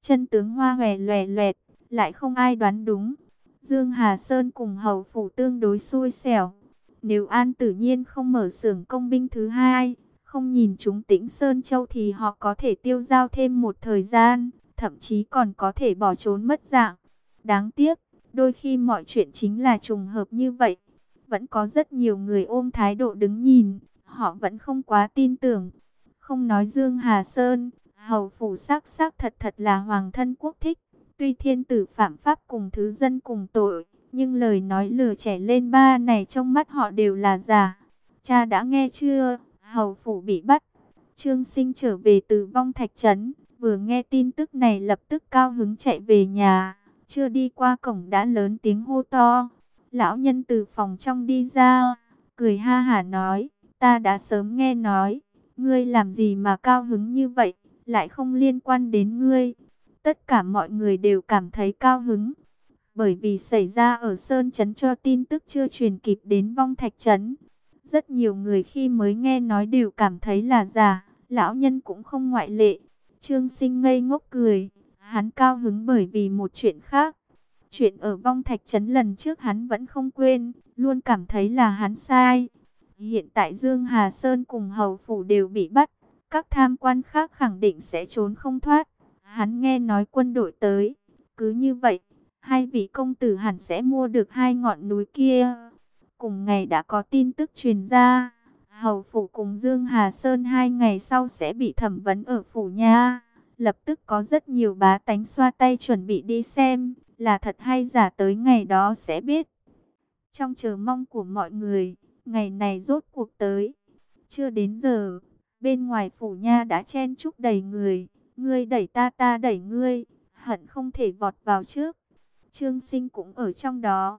Chân tướng hoa hòe loè loẹt, lại không ai đoán đúng. Dương Hà Sơn cùng hầu phủ tương đối xui xẻo. Nếu An Tử Nhiên không mở xưởng công binh thứ hai, không nhìn chúng Tĩnh Sơn Châu thì họ có thể tiêu dao thêm một thời gian, thậm chí còn có thể bỏ trốn mất dạng. Đáng tiếc, đôi khi mọi chuyện chính là trùng hợp như vậy. Vẫn có rất nhiều người ôm thái độ đứng nhìn, họ vẫn không quá tin tưởng. Không nói Dương Hà Sơn, hầu phủ xác xác thật thật là hoàng thân quốc thích. Tuy thiên tử phạm pháp cùng thứ dân cùng tội, nhưng lời nói lừa trẻ lên ba này trong mắt họ đều là giả. Cha đã nghe chưa? Hầu phủ bị bắt. Trương Sinh trở về từ Vong Thạch Trấn, vừa nghe tin tức này lập tức cao hứng chạy về nhà. Chưa đi qua cổng đã lớn tiếng hô to. Lão nhân từ phòng trong đi ra, cười ha hả nói, ta đã sớm nghe nói, ngươi làm gì mà cao hứng như vậy, lại không liên quan đến ngươi. Tất cả mọi người đều cảm thấy cao hứng, bởi vì xảy ra ở Sơn Trấn cho tin tức chưa truyền kịp đến Vong Thạch Trấn. Rất nhiều người khi mới nghe nói đều cảm thấy là giả, lão nhân cũng không ngoại lệ. Trương Sinh ngây ngốc cười, hắn cao hứng bởi vì một chuyện khác. Chuyện ở Vong Thạch Trấn lần trước hắn vẫn không quên, luôn cảm thấy là hắn sai. Hiện tại Dương Hà Sơn cùng hầu phủ đều bị bắt, các tham quan khác khẳng định sẽ trốn không thoát. Hắn nghe nói quân đội tới, cứ như vậy, hai vị công tử hẳn sẽ mua được hai ngọn núi kia. Cùng ngày đã có tin tức truyền ra, hầu phủ cùng Dương Hà Sơn 2 ngày sau sẽ bị thẩm vấn ở phủ nha. Lập tức có rất nhiều bá tánh xoa tay chuẩn bị đi xem, là thật hay giả tới ngày đó sẽ biết. Trong chờ mong của mọi người, ngày này rốt cuộc tới. Chưa đến giờ, bên ngoài phủ nha đã chen chúc đầy người. Ngươi đẩy ta, ta đẩy ngươi, hận không thể vọt vào trước. Trương Sinh cũng ở trong đó.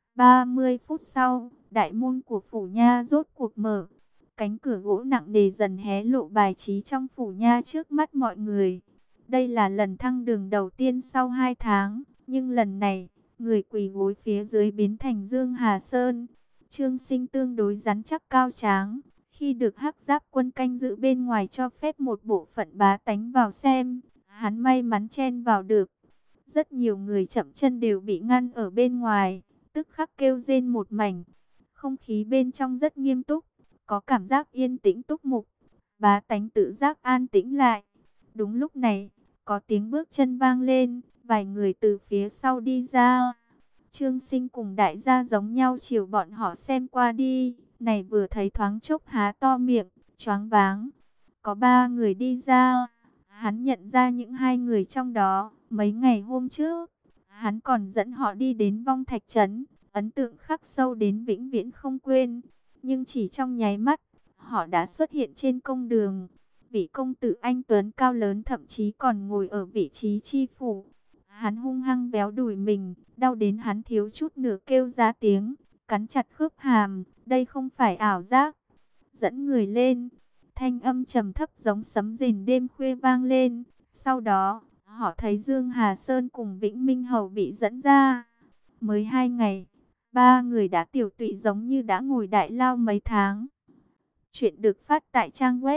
30 phút sau, đại môn của phủ nha rốt cuộc mở. Cánh cửa gỗ nặng nề dần hé lộ bài trí trong phủ nha trước mắt mọi người. Đây là lần thăng đường đầu tiên sau 2 tháng, nhưng lần này, người quỳ gối phía dưới biến thành Dương Hà Sơn. Trương Sinh tương đối rắn chắc cao tráng, khi được Hắc Giáp quân canh giữ bên ngoài cho phép một bộ phận bá tánh vào xem, hắn may mắn chen vào được. Rất nhiều người chậm chân đều bị ngăn ở bên ngoài, tức khắc kêu rên một mảnh. Không khí bên trong rất nghiêm túc, có cảm giác yên tĩnh túc mục. Bá tánh tự giác an tĩnh lại. Đúng lúc này, có tiếng bước chân vang lên, vài người từ phía sau đi ra. Trương Sinh cùng đại gia giống nhau chiều bọn họ xem qua đi. Này vừa thấy thoáng chốc há to miệng, choáng váng. Có 3 người đi ra. Hắn nhận ra những 2 người trong đó. Mấy ngày hôm trước, hắn còn dẫn họ đi đến Vong Thạch Trấn. Ấn tượng khắc sâu đến vĩnh viễn không quên. Nhưng chỉ trong nháy mắt, họ đã xuất hiện trên công đường. Vị công tử anh tuấn cao lớn thậm chí còn ngồi ở vị trí chi phủ. Hắn hung hăng véo đùi mình, đau đến hắn thiếu chút nữa kêu ra tiếng, cắn chặt khớp hàm, đây không phải ảo giác. Dẫn người lên, thanh âm trầm thấp giống sấm rền đêm khuya vang lên. Sau đó, họ thấy Dương Hà Sơn cùng Vĩnh Minh Hầu bị dẫn ra. Mới 2 ngày, 3 người đã tiểu tụy giống như đã ngồi đại lao mấy tháng. Chuyện được phát tại trang web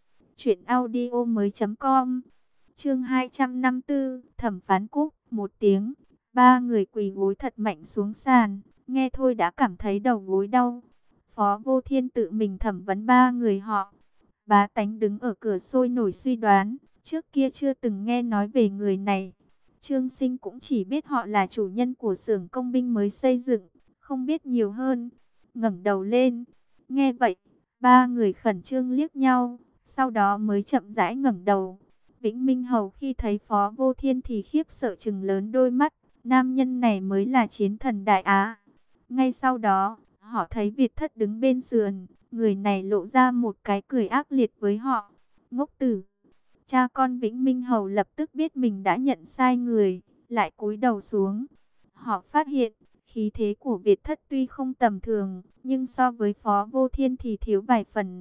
truyệnaudiomoi.com. Chương 254, Thẩm Phán Cúc, một tiếng, 3 người quỳ gối thật mạnh xuống sàn, nghe thôi đã cảm thấy đầu gối đau. Phó Vô Thiên tự mình thẩm vấn 3 người họ. Bá tánh đứng ở cửa sôi nổi suy đoán, trước kia chưa từng nghe nói về người này. Trương Sinh cũng chỉ biết họ là chủ nhân của xưởng công binh mới xây dựng, không biết nhiều hơn. Ngẩng đầu lên, nghe vậy, 3 người khẩn trương liếc nhau, sau đó mới chậm rãi ngẩng đầu. Vĩnh Minh Hầu khi thấy Phó Vô Thiên thì khiếp sợ trừng lớn đôi mắt, nam nhân này mới là chiến thần Đại Á. Ngay sau đó, họ thấy Việt Thất đứng bên sườn, người này lộ ra một cái cười ác liệt với họ. Ngốc tử! Cha con Vĩnh Minh Hầu lập tức biết mình đã nhận sai người, lại cúi đầu xuống. Họ phát hiện, khí thế của Việt Thất tuy không tầm thường, nhưng so với Phó Vô Thiên thì thiếu vài phần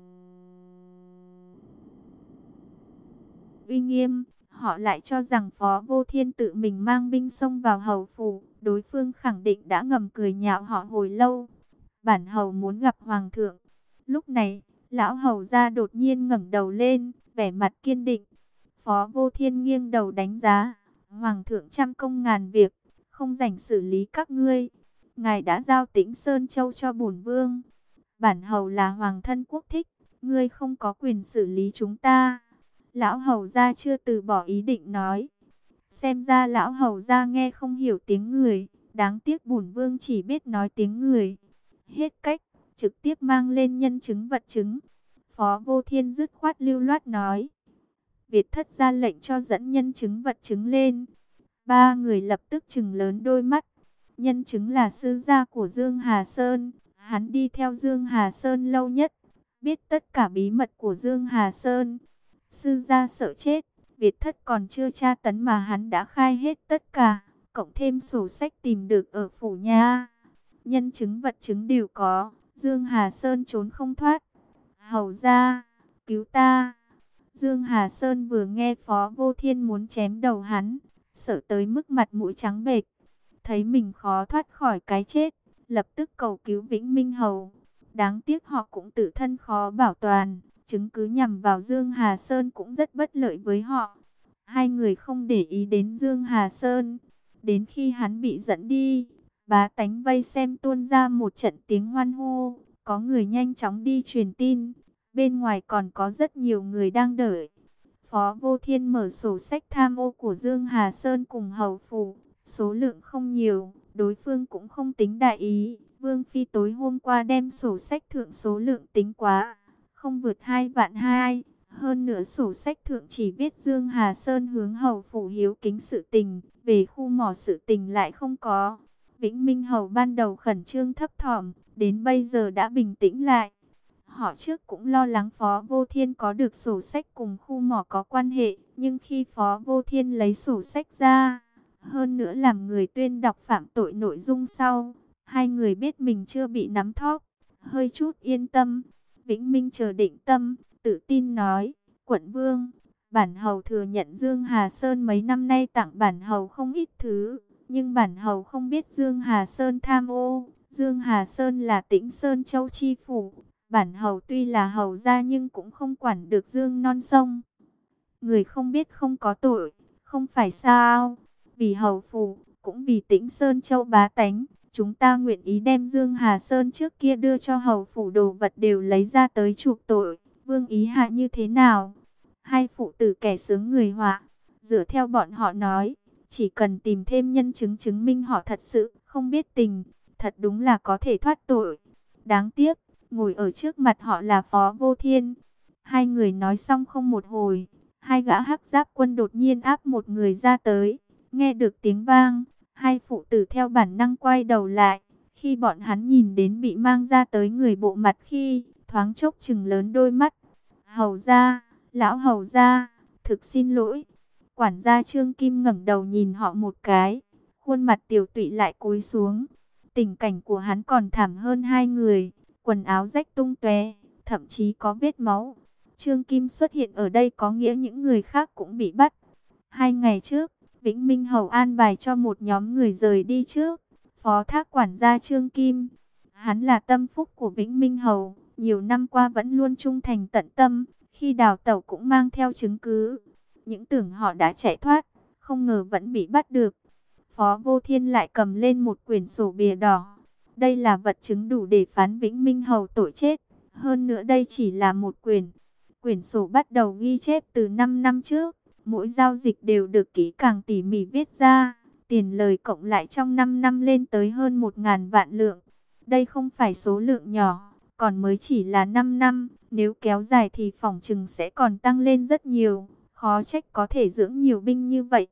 uy nghiêm. Họ lại cho rằng Phó Vô Thiên tự mình mang binh xông vào hầu phủ, đối phương khẳng định đã ngầm cười nhạo họ hồi lâu. Bản hầu muốn gặp hoàng thượng. Lúc này, lão hầu gia đột nhiên ngẩng đầu lên, vẻ mặt kiên định. Phó Vô Thiên nghiêng đầu đánh giá, Hoàng thượng trăm công ngàn việc, không rảnh xử lý các ngươi. Ngài đã giao Tĩnh Sơn Châu cho bổn vương. Bản hầu là hoàng thân quốc thích, ngươi không có quyền xử lý chúng ta. Lão hầu gia chưa từ bỏ ý định nói. Xem ra lão hầu gia nghe không hiểu tiếng người, đáng tiếc bổn vương chỉ biết nói tiếng người. Hết cách, trực tiếp mang lên nhân chứng vật chứng. Phó Vô Thiên dứt khoát lưu loát nói. Việt thất ra lệnh cho dẫn nhân chứng vật chứng lên. Ba người lập tức trừng lớn đôi mắt. Nhân chứng là sư gia của Dương Hà Sơn. Hắn đi theo Dương Hà Sơn lâu nhất, biết tất cả bí mật của Dương Hà Sơn. Sư gia sợ chết, Việt thất còn chưa tra tấn mà hắn đã khai hết tất cả, cộng thêm sổ sách tìm được ở phủ nha. Nhân chứng vật chứng đều có, Dương Hà Sơn trốn không thoát. Hầu gia, cứu ta. Dương Hà Sơn vừa nghe Phó Vô Thiên muốn chém đầu hắn, sợ tới mức mặt mũi trắng bệch, thấy mình khó thoát khỏi cái chết, lập tức cầu cứu Vĩnh Minh Hầu. Đáng tiếc họ cũng tự thân khó bảo toàn, chứng cứ nhằm vào Dương Hà Sơn cũng rất bất lợi với họ. Hai người không để ý đến Dương Hà Sơn, đến khi hắn bị dẫn đi, bá tánh vây xem tuôn ra một trận tiếng hoan hô, có người nhanh chóng đi truyền tin, bên ngoài còn có rất nhiều người đang đợi. Phó Vô Thiên mở sổ sách tham ô của Dương Hà Sơn cùng hầu phủ, số lượng không nhiều, đối phương cũng không tính đại ý. Vương Phi tối hôm qua đem sổ sách thượng số lượng tính quá, không vượt 2 vạn 2. Hơn nữa sổ sách thượng chỉ viết Dương Hà Sơn hướng hầu phủ hiếu kính sự tình, về khu mỏ sự tình lại không có. Vĩnh Minh Hầu ban đầu khẩn trương thấp thỏm, đến bây giờ đã bình tĩnh lại. Họ trước cũng lo lắng Phó Vô Thiên có được sổ sách cùng khu mỏ có quan hệ, nhưng khi Phó Vô Thiên lấy sổ sách ra, hơn nữa làm người tuyên đọc phạm tội nội dung sau, hai người biết mình chưa bị nắm thóp, hơi chút yên tâm. Vĩnh Minh chờ định tâm, tự tin nói, quận vương, bản hầu thừa nhận Dương Hà Sơn mấy năm nay tặng bản hầu không ít thứ, nhưng bản hầu không biết Dương Hà Sơn tham ô. Dương Hà Sơn là Tĩnh Sơn Châu chi phủ, bản hầu tuy là hầu gia nhưng cũng không quản được Dương non sông. Người không biết không có tội, không phải sao? Vì hầu phủ, cũng vì Tĩnh Sơn Châu bá tánh, chúng ta nguyện ý đem Dương Hà Sơn trước kia đưa cho hầu phủ đồ vật đều lấy ra tới chuộc tội. Vương ý hạ như thế nào? Hai phụ tử kẻ sướng người họa, dựa theo bọn họ nói, chỉ cần tìm thêm nhân chứng chứng minh họ thật sự không biết tình, thật đúng là có thể thoát tội. Đáng tiếc, ngồi ở trước mặt họ là Phó Vô Thiên. Hai người nói xong không một hồi, hai gã hắc giáp quân đột nhiên áp một người ra tới. Nghe được tiếng vang, hai phụ tử theo bản năng quay đầu lại. Khi bọn hắn nhìn đến bị mang ra tới người bộ mặt khi, thoáng chốc trừng lớn đôi mắt. Hầu gia, lão hầu gia, thực xin lỗi. Quản gia Trương Kim ngẩng đầu nhìn họ một cái, khuôn mặt tiều tụy lại cúi xuống. Tình cảnh của hắn còn thảm hơn hai người, quần áo rách tung tóe, thậm chí có vết máu. Trương Kim xuất hiện ở đây có nghĩa những người khác cũng bị bắt. 2 ngày trước, Vĩnh Minh Hầu an bài cho một nhóm người rời đi trước, phó thác quản gia Trương Kim. Hắn là tâm phúc của Vĩnh Minh Hầu, nhiều năm qua vẫn luôn trung thành tận tâm, khi đào tẩu cũng mang theo chứng cứ. Những tưởng họ đã chạy thoát, không ngờ vẫn bị bắt được. Phó Vô Thiên lại cầm lên một quyển sổ bìa đỏ. Đây là vật chứng đủ để phán Vĩnh Minh Hầu tội chết. Hơn nữa đây chỉ là một quyển sổ bắt đầu ghi chép từ 5 năm trước. Mỗi giao dịch đều được kỹ càng tỉ mỉ viết ra. Tiền lời cộng lại trong 5 năm lên tới hơn 1.000 vạn lượng. Đây không phải số lượng nhỏ, còn mới chỉ là 5 năm. Nếu kéo dài thì phỏng chừng sẽ còn tăng lên rất nhiều. Khó trách có thể dưỡng nhiều binh như vậy.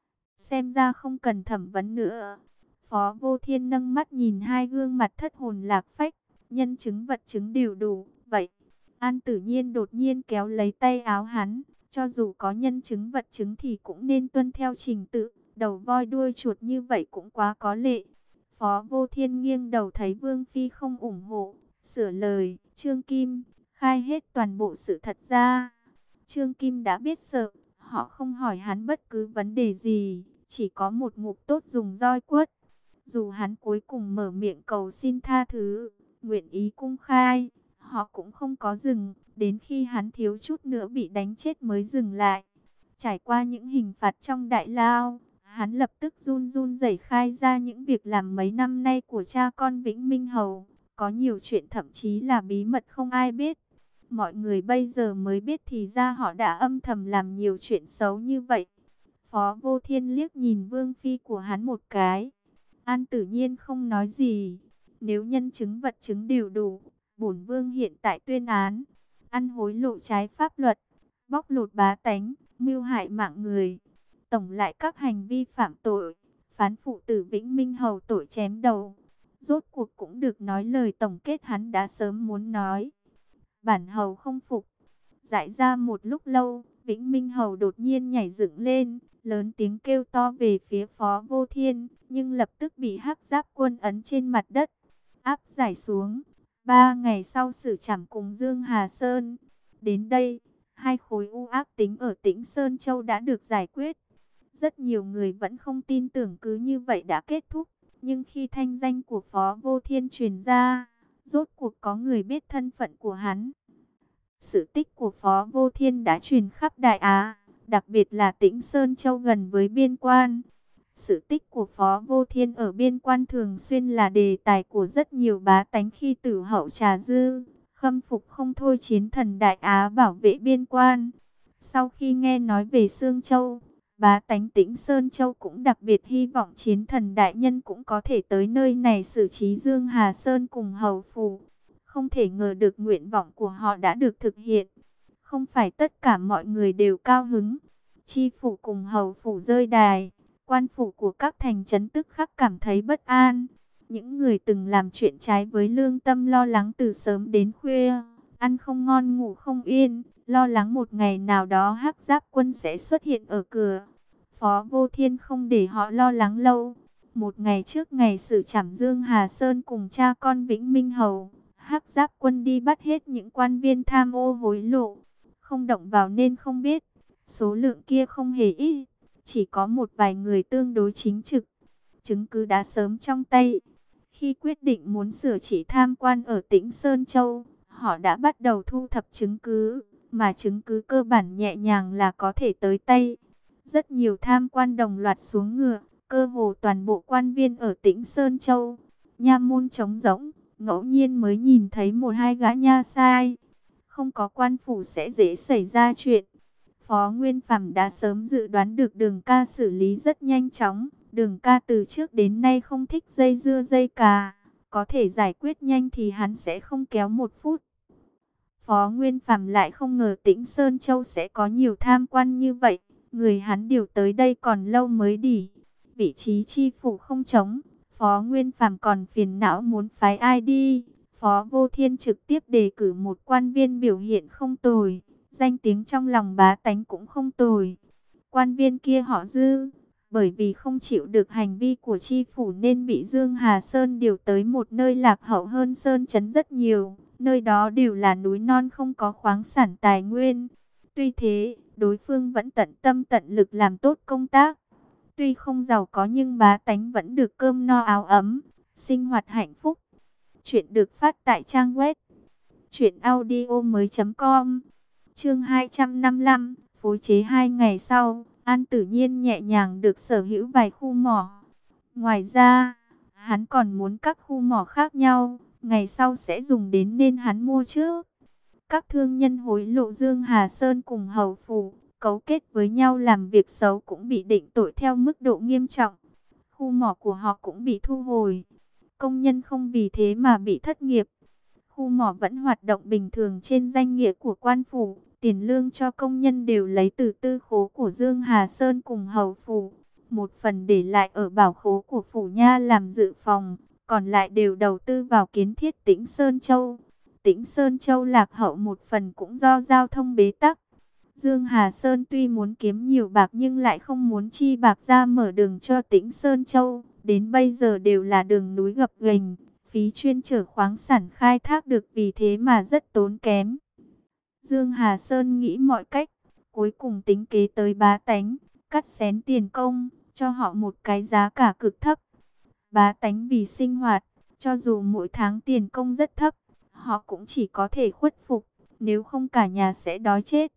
Xem ra không cần thẩm vấn nữa. Phó Vô Thiên nâng mắt nhìn hai gương mặt thất hồn lạc phách. Nhân chứng vật chứng đều đủ. Vậy, An Tử Nhiên đột nhiên kéo lấy tay áo hắn. Cho dù có nhân chứng vật chứng thì cũng nên tuân theo trình tự. Đầu voi đuôi chuột như vậy cũng quá có lệ. Phó Vô Thiên nghiêng đầu thấy Vương Phi không ủng hộ. Sửa lời, Trương Kim, khai hết toàn bộ sự thật ra. Trương Kim đã biết sợ. Họ không hỏi hắn bất cứ vấn đề gì. Chỉ có một ngục tốt dùng roi quất. Dù hắn cuối cùng mở miệng cầu xin tha thứ, nguyện ý cung khai, họ cũng không có dừng. Đến khi hắn thiếu chút nữa bị đánh chết mới dừng lại. Trải qua những hình phạt trong đại lao, hắn lập tức run run rẩy khai ra những việc làm mấy năm nay của cha con Vĩnh Minh Hầu. Có nhiều chuyện thậm chí là bí mật không ai biết. Mọi người bây giờ mới biết thì ra họ đã âm thầm làm nhiều chuyện xấu như vậy. Phó Vô Thiên liếc nhìn vương phi của hắn một cái. An Tử Nhiên không nói gì. Nếu nhân chứng vật chứng đều đủ, bổn vương hiện tại tuyên án ăn hối lộ trái pháp luật, bóc lột bá tánh, mưu hại mạng người, tổng lại các hành vi phạm tội, phán phụ tử Vĩnh Minh Hầu tội chém đầu. Rốt cuộc cũng được nói lời tổng kết hắn đã sớm muốn nói. Bản hầu không phục. Dại ra một lúc lâu, Vĩnh Minh Hầu đột nhiên nhảy dựng lên, lớn tiếng kêu to về phía Phó Vô Thiên, nhưng lập tức bị Hắc Giáp Quân ấn trên mặt đất, áp giải xuống. 3 ngày sau xử trảm cùng Dương Hà Sơn. Đến đây, hai khối u ác tính ở Tĩnh Sơn Châu đã được giải quyết. Rất nhiều người vẫn không tin tưởng cứ như vậy đã kết thúc, nhưng khi thanh danh của Phó Vô Thiên truyền ra, rốt cuộc có người biết thân phận của hắn. Sự tích của Phó Vô Thiên đã truyền khắp Đại Á, đặc biệt là Tĩnh Sơn Châu gần với biên quan. Sự tích của Phó Vô Thiên ở biên quan thường xuyên là đề tài của rất nhiều bá tánh khi Tử Hậu trà dư, khâm phục không thôi chiến thần Đại Á bảo vệ biên quan. Sau khi nghe nói về Sương Châu, bá tánh Tĩnh Sơn Châu cũng đặc biệt hy vọng chiến thần đại nhân cũng có thể tới nơi này xử trí Dương Hà Sơn cùng hầu phủ. Không thể ngờ được nguyện vọng của họ đã được thực hiện. Không phải tất cả mọi người đều cao hứng. Chi phủ cùng hầu phủ rơi đài, quan phủ của các thành trấn tức khắc cảm thấy bất an. Những người từng làm chuyện trái với lương tâm lo lắng từ sớm đến khuya, ăn không ngon ngủ không yên, lo lắng một ngày nào đó Hắc Giáp Quân sẽ xuất hiện ở cửa. Phó Vô Thiên không để họ lo lắng lâu. Một ngày trước ngày xử trảm Dương Hà Sơn cùng cha con Vĩnh Minh Hầu, Hắc Giáp Quân đi bắt hết những quan viên tham ô hối lộ. Không động vào nên không biết, số lượng kia không hề ít, chỉ có một vài người tương đối chính trực. Chứng cứ đã sớm trong tay. Khi quyết định muốn sửa chỉ tham quan ở Tĩnh Sơn Châu, họ đã bắt đầu thu thập chứng cứ, mà chứng cứ cơ bản nhẹ nhàng là có thể tới tay. Rất nhiều tham quan đồng loạt xuống ngựa, cơ hồ toàn bộ quan viên ở Tĩnh Sơn Châu. Nha môn trống rỗng, ngẫu nhiên mới nhìn thấy một hai gã nha sai. Không có quan phủ sẽ dễ xảy ra chuyện. Phó Nguyên Phàm đã sớm dự đoán được Đường Ca xử lý rất nhanh chóng. Đường Ca từ trước đến nay không thích dây dưa dây cà. Có thể giải quyết nhanh thì hắn sẽ không kéo một phút. Phó Nguyên Phàm lại không ngờ Tĩnh Sơn Châu sẽ có nhiều tham quan như vậy. Người hắn điều tới đây còn lâu mới đỉ. Vị trí chi phủ không trống. Phó Nguyên Phàm còn phiền não muốn phái ai đi. Phó Vô Thiên trực tiếp đề cử một quan viên biểu hiện không tồi. Danh tiếng trong lòng bá tánh cũng không tồi. Quan viên kia họ Dư. Bởi vì không chịu được hành vi của chi phủ nên bị Dương Hà Sơn điều tới một nơi lạc hậu hơn Sơn Trấn rất nhiều. Nơi đó đều là núi non không có khoáng sản tài nguyên. Tuy thế, đối phương vẫn tận tâm tận lực làm tốt công tác. Tuy không giàu có nhưng bá tánh vẫn được cơm no áo ấm, sinh hoạt hạnh phúc. Chuyện được phát tại trang web truyệnaudiomoi.com. Chương 255, phối chế 2 ngày sau, An Tử Nhiên nhẹ nhàng được sở hữu vài khu mỏ. Ngoài ra, hắn còn muốn các khu mỏ khác nhau, ngày sau sẽ dùng đến nên hắn mua trước. Các thương nhân hối lộ Dương Hà Sơn cùng hầu phủ, cấu kết với nhau làm việc xấu cũng bị định tội theo mức độ nghiêm trọng. Khu mỏ của họ cũng bị thu hồi. Công nhân không vì thế mà bị thất nghiệp. Khu mỏ vẫn hoạt động bình thường trên danh nghĩa của quan phủ. Tiền lương cho công nhân đều lấy từ tư khố của Dương Hà Sơn cùng hầu phủ. Một phần để lại ở bảo khố của phủ nha làm dự phòng. Còn lại đều đầu tư vào kiến thiết Tĩnh Sơn Châu. Tĩnh Sơn Châu lạc hậu một phần cũng do giao thông bế tắc. Dương Hà Sơn tuy muốn kiếm nhiều bạc nhưng lại không muốn chi bạc ra mở đường cho Tĩnh Sơn Châu. Đến bây giờ đều là đường núi gập ghềnh, phí chuyên chở khoáng sản khai thác được vì thế mà rất tốn kém. Dương Hà Sơn nghĩ mọi cách, cuối cùng tính kế tới bá tánh, cắt xén tiền công, cho họ một cái giá cả cực thấp. Bá tánh vì sinh hoạt, cho dù mỗi tháng tiền công rất thấp, họ cũng chỉ có thể khuất phục, nếu không cả nhà sẽ đói chết.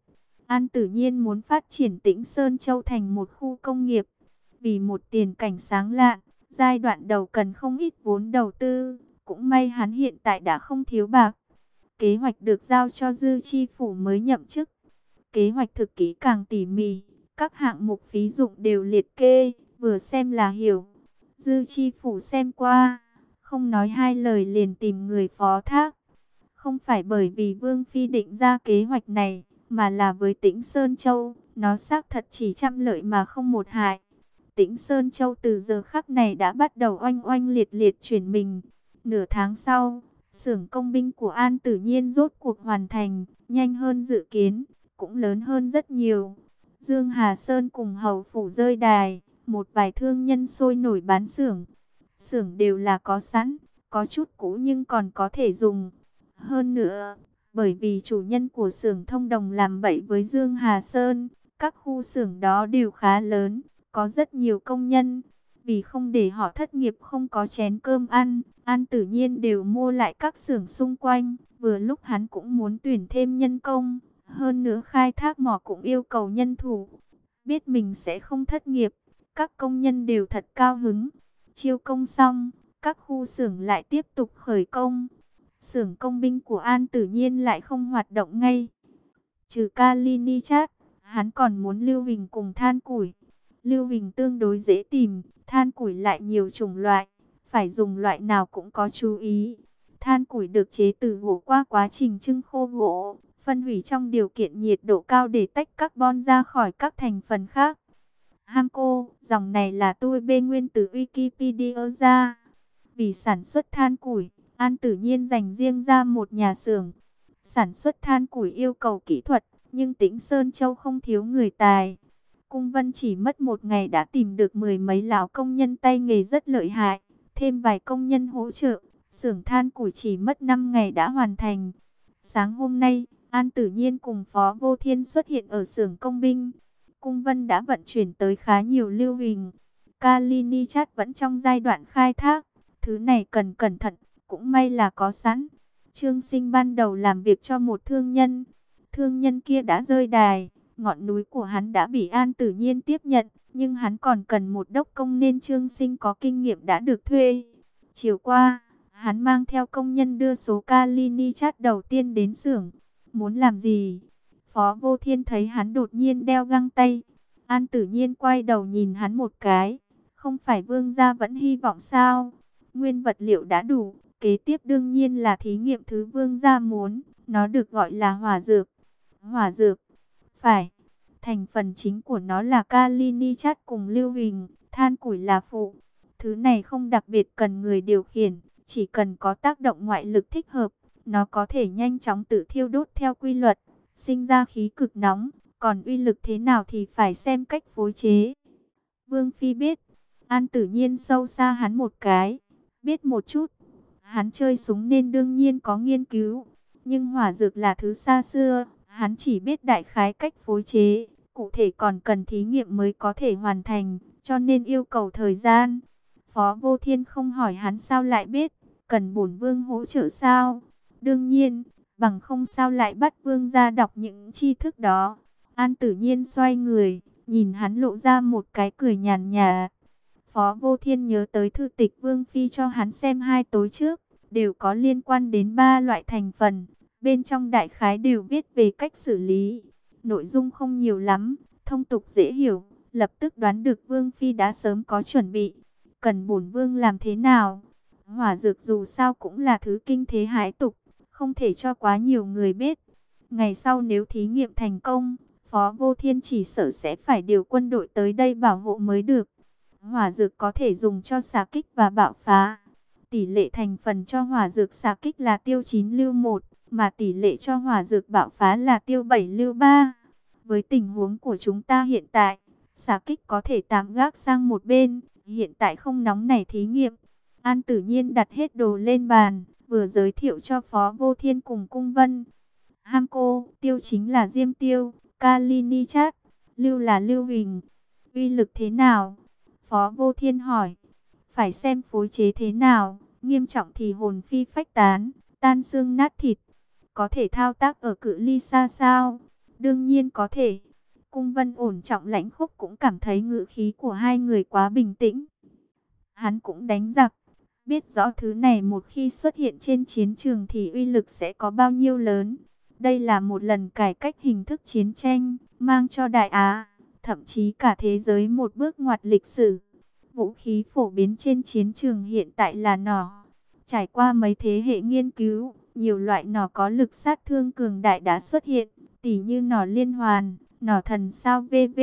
An Tử Nhiên muốn phát triển Tĩnh Sơn Châu thành một khu công nghiệp. Vì một tiền cảnh sáng lạn, giai đoạn đầu cần không ít vốn đầu tư. Cũng may hắn hiện tại đã không thiếu bạc. Kế hoạch được giao cho Dư Chi Phủ mới nhậm chức. Kế hoạch thực kỹ càng tỉ mỉ, các hạng mục phí dụng đều liệt kê, vừa xem là hiểu. Dư Chi Phủ xem qua, không nói hai lời liền tìm người phó thác. Không phải bởi vì Vương Phi định ra kế hoạch này, mà là với Tĩnh Sơn Châu, nó xác thật chỉ trăm lợi mà không một hại. Tĩnh Sơn Châu từ giờ khắc này đã bắt đầu oanh oanh liệt liệt chuyển mình. Nửa tháng sau, xưởng công binh của An Tử Nhiên rốt cuộc hoàn thành, nhanh hơn dự kiến, cũng lớn hơn rất nhiều. Dương Hà Sơn cùng hầu phủ rơi đài, một vài thương nhân sôi nổi bán xưởng. Xưởng đều là có sẵn, có chút cũ nhưng còn có thể dùng. Hơn nữa, bởi vì chủ nhân của xưởng thông đồng làm bậy với Dương Hà Sơn, các khu xưởng đó đều khá lớn, có rất nhiều công nhân. Vì không để họ thất nghiệp không có chén cơm ăn, An Tử Nhiên đều mua lại các xưởng xung quanh. Vừa lúc hắn cũng muốn tuyển thêm nhân công, hơn nữa khai thác mỏ cũng yêu cầu nhân thủ. Biết mình sẽ không thất nghiệp, các công nhân đều thật cao hứng. Chiêu công xong, các khu xưởng lại tiếp tục khởi công. Xưởng công binh của An Tử Nhiên lại không hoạt động ngay. Trừ Kalinichat, hắn còn muốn lưu huỳnh cùng than củi. Lưu huỳnh tương đối dễ tìm, than củi lại nhiều chủng loại, phải dùng loại nào cũng có chú ý. Than củi được chế từ gỗ qua quá trình trưng khô gỗ, phân hủy trong điều kiện nhiệt độ cao để tách carbon ra khỏi các thành phần khác. Hamco, dòng này là tôi bê nguyên từ Wikipedia ra. Vì sản xuất than củi, An Tử Nhiên dành riêng ra một nhà xưởng. Sản xuất than củi yêu cầu kỹ thuật, nhưng Tĩnh Sơn Châu không thiếu người tài. Cung Vân chỉ mất một ngày đã tìm được mười mấy lão công nhân tay nghề rất lợi hại. Thêm vài công nhân hỗ trợ, xưởng than củi chỉ mất 5 ngày đã hoàn thành. Sáng hôm nay, An Tử Nhiên cùng Phó Vô Thiên xuất hiện ở xưởng công binh. Cung Vân đã vận chuyển tới khá nhiều lưu huỳnh. Kalinichat vẫn trong giai đoạn khai thác. Thứ này cần cẩn thận, cũng may là có sẵn. Trương Sinh ban đầu làm việc cho một thương nhân. Thương nhân kia đã rơi đài. Ngọn núi của hắn đã bị An Tử Nhiên tiếp nhận. Nhưng hắn còn cần một đốc công nên Trương Sinh có kinh nghiệm đã được thuê. Chiều qua, hắn mang theo công nhân đưa số Kalinichat đầu tiên đến xưởng. Muốn làm gì? Phó Vô Thiên thấy hắn đột nhiên đeo găng tay. An Tử Nhiên quay đầu nhìn hắn một cái. Không phải Vương gia vẫn hy vọng sao? Nguyên vật liệu đã đủ. Kế tiếp đương nhiên là thí nghiệm thứ Vương gia muốn. Nó được gọi là hỏa dược. Hỏa dược? Phải. Thành phần chính của nó là Kalinichat cùng lưu huỳnh. Than củi là phụ. Thứ này không đặc biệt cần người điều khiển. Chỉ cần có tác động ngoại lực thích hợp. Nó có thể nhanh chóng tự thiêu đốt theo quy luật, sinh ra khí cực nóng, còn uy lực thế nào thì phải xem cách phối chế. Vương Phi biết, An Tử Nhiên sâu xa hắn một cái, biết một chút. Hắn chơi súng nên đương nhiên có nghiên cứu, nhưng hỏa dược là thứ xa xưa, hắn chỉ biết đại khái cách phối chế, cụ thể còn cần thí nghiệm mới có thể hoàn thành, cho nên yêu cầu thời gian. Phó Vô Thiên không hỏi hắn sao lại biết, cần bổn vương hỗ trợ sao? Đương nhiên, bằng không sao lại bắt vương ra đọc những tri thức đó. An Tử Nhiên xoay người, nhìn hắn lộ ra một cái cười nhàn nhạt. Phó Vô Thiên nhớ tới thư tịch Vương Phi cho hắn xem 2 tối trước, đều có liên quan đến 3 loại thành phần. Bên trong đại khái đều viết về cách xử lý. Nội dung không nhiều lắm, thông tục dễ hiểu, lập tức đoán được Vương Phi đã sớm có chuẩn bị. Cần bổn vương làm thế nào? Hỏa dược dù sao cũng là thứ kinh thế hãi tục, không thể cho quá nhiều người biết. Ngày sau nếu thí nghiệm thành công, Phó Vô Thiên chỉ sợ sẽ phải điều quân đội tới đây bảo hộ mới được. Hỏa dược có thể dùng cho xạ kích và bạo phá. Tỷ lệ thành phần cho hỏa dược xạ kích là tiêu 9 lưu 1, mà tỷ lệ cho hỏa dược bạo phá là tiêu 7 lưu 3. Với tình huống của chúng ta hiện tại, xạ kích có thể tạm gác sang một bên, hiện tại không nóng nảy thí nghiệm. An Tử Nhiên đặt hết đồ lên bàn, vừa giới thiệu cho Phó Vô Thiên cùng Cung Vân. Hamco, tiêu chính là diêm tiêu, Kalinichat, lưu là lưu huỳnh. Uy lực thế nào? Phó Vô Thiên hỏi. Phải xem phối chế thế nào, nghiêm trọng thì hồn phi phách tán, tan xương nát thịt. Có thể thao tác ở cự ly xa sao? Đương nhiên có thể. Cung Vân ổn trọng lãnh khốc cũng cảm thấy ngữ khí của hai người quá bình tĩnh. Hắn cũng đánh giặc, biết rõ thứ này một khi xuất hiện trên chiến trường thì uy lực sẽ có bao nhiêu lớn. Đây là một lần cải cách hình thức chiến tranh, mang cho Đại Á, thậm chí cả thế giới một bước ngoặt lịch sử. Vũ khí phổ biến trên chiến trường hiện tại là nỏ. Trải qua mấy thế hệ nghiên cứu, nhiều loại nỏ có lực sát thương cường đại đã xuất hiện, tỉ như nỏ liên hoàn, nỏ thần sao VV.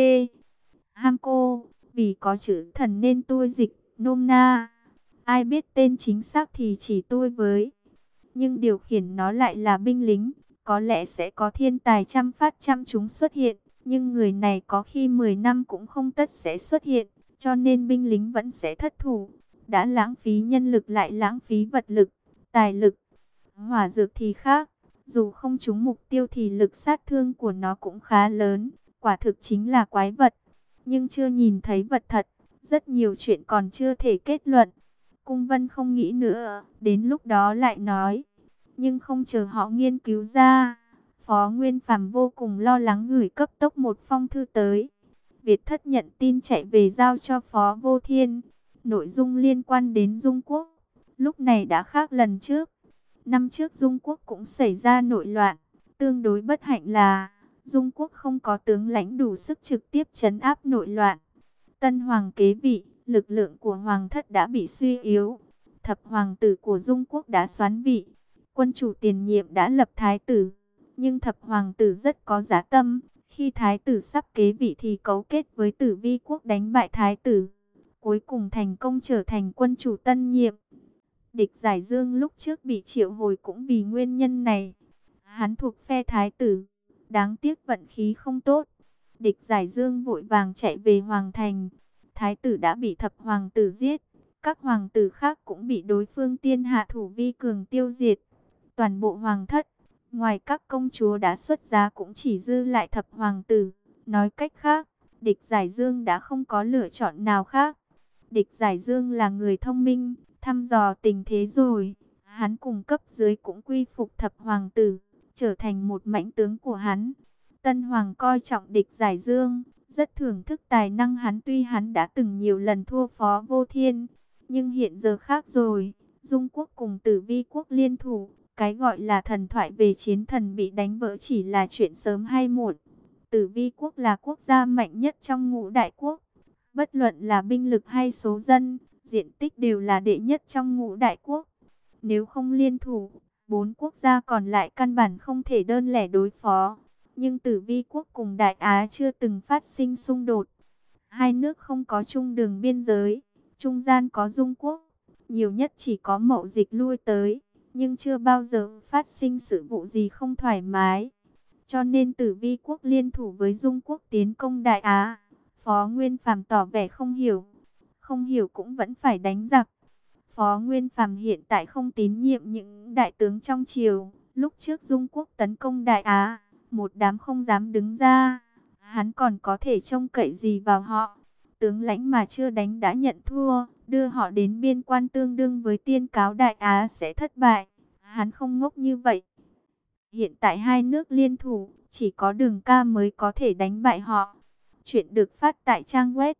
Hamco, vì có chữ thần nên tôi dịch, nôm na. Ai biết tên chính xác thì chỉ tôi với. Nhưng điều khiển nó lại là binh lính, có lẽ sẽ có thiên tài trăm phát trăm trúng xuất hiện. Nhưng người này có khi 10 năm cũng không tất sẽ xuất hiện, cho nên binh lính vẫn sẽ thất thủ. Đã lãng phí nhân lực lại lãng phí vật lực, tài lực. Hỏa dược thì khác, dù không trúng mục tiêu thì lực sát thương của nó cũng khá lớn. Quả thực chính là quái vật, nhưng chưa nhìn thấy vật thật, rất nhiều chuyện còn chưa thể kết luận. Cung Vân không nghĩ nữa, đến lúc đó lại nói. Nhưng không chờ họ nghiên cứu ra, Phó Nguyên Phàm vô cùng lo lắng gửi cấp tốc một phong thư tới. Việt Thất nhận tin chạy về giao cho Phó Vô Thiên. Nội dung liên quan đến Dung Quốc, lúc này đã khác lần trước. Năm trước Dung Quốc cũng xảy ra nội loạn, tương đối bất hạnh là Dung Quốc không có tướng lãnh đủ sức trực tiếp trấn áp nội loạn. Tân hoàng kế vị, lực lượng của hoàng thất đã bị suy yếu. Thập hoàng tử của Dung Quốc đã soán vị. Quân chủ tiền nhiệm đã lập thái tử. Nhưng thập hoàng tử rất có dã tâm. Khi thái tử sắp kế vị thì cấu kết với Tử Vi quốc đánh bại thái tử. Cuối cùng thành công trở thành quân chủ tân nhiệm. Địch Giải Dương lúc trước bị triệu hồi cũng vì nguyên nhân này. Hắn thuộc phe thái tử. Đáng tiếc vận khí không tốt. Địch Giải Dương vội vàng chạy về Hoàng Thành. Thái tử đã bị thập hoàng tử giết. Các hoàng tử khác cũng bị đối phương tiên hạ thủ vi cường tiêu diệt. Toàn bộ hoàng thất, ngoài các công chúa đã xuất giá cũng chỉ dư lại thập hoàng tử. Nói cách khác, Địch Giải Dương đã không có lựa chọn nào khác. Địch Giải Dương là người thông minh, thăm dò tình thế rồi. Hắn cùng cấp dưới cũng quy phục thập hoàng tử, trở thành một mãnh tướng của hắn. Tân Hoàng coi trọng Địch Giải Dương, rất thưởng thức tài năng hắn, tuy hắn đã từng nhiều lần thua Phó Vô Thiên. Nhưng hiện giờ khác rồi, Dung Quốc cùng Tử Vi quốc liên thủ, cái gọi là thần thoại về chiến thần bị đánh vỡ chỉ là chuyện sớm hay muộn. Tử Vi quốc là quốc gia mạnh nhất trong ngũ đại quốc. Bất luận là binh lực hay số dân, diện tích đều là đệ nhất trong ngũ đại quốc. Nếu không liên thủ, 4 quốc gia còn lại căn bản không thể đơn lẻ đối phó. Nhưng Tử Vi quốc cùng Đại Á chưa từng phát sinh xung đột. Hai nước không có chung đường biên giới, trung gian có Dung Quốc, nhiều nhất chỉ có mậu dịch lui tới, nhưng chưa bao giờ phát sinh sự vụ gì không thoải mái. Cho nên Tử Vi quốc liên thủ với Dung Quốc tiến công Đại Á. Phó Nguyên Phàm tỏ vẻ không hiểu. Không hiểu cũng vẫn phải đánh giặc. Phó Nguyên Phàm hiện tại không tín nhiệm những đại tướng trong triều. Lúc trước Dung Quốc tấn công Đại Á, một đám không dám đứng ra. Hắn còn có thể trông cậy gì vào họ? Tướng lãnh mà chưa đánh đã nhận thua, đưa họ đến biên quan tương đương với tuyên cáo Đại Á sẽ thất bại. Hắn không ngốc như vậy. Hiện tại hai nước liên thủ, chỉ có Đường Ca mới có thể đánh bại họ. Chuyện được phát tại trang web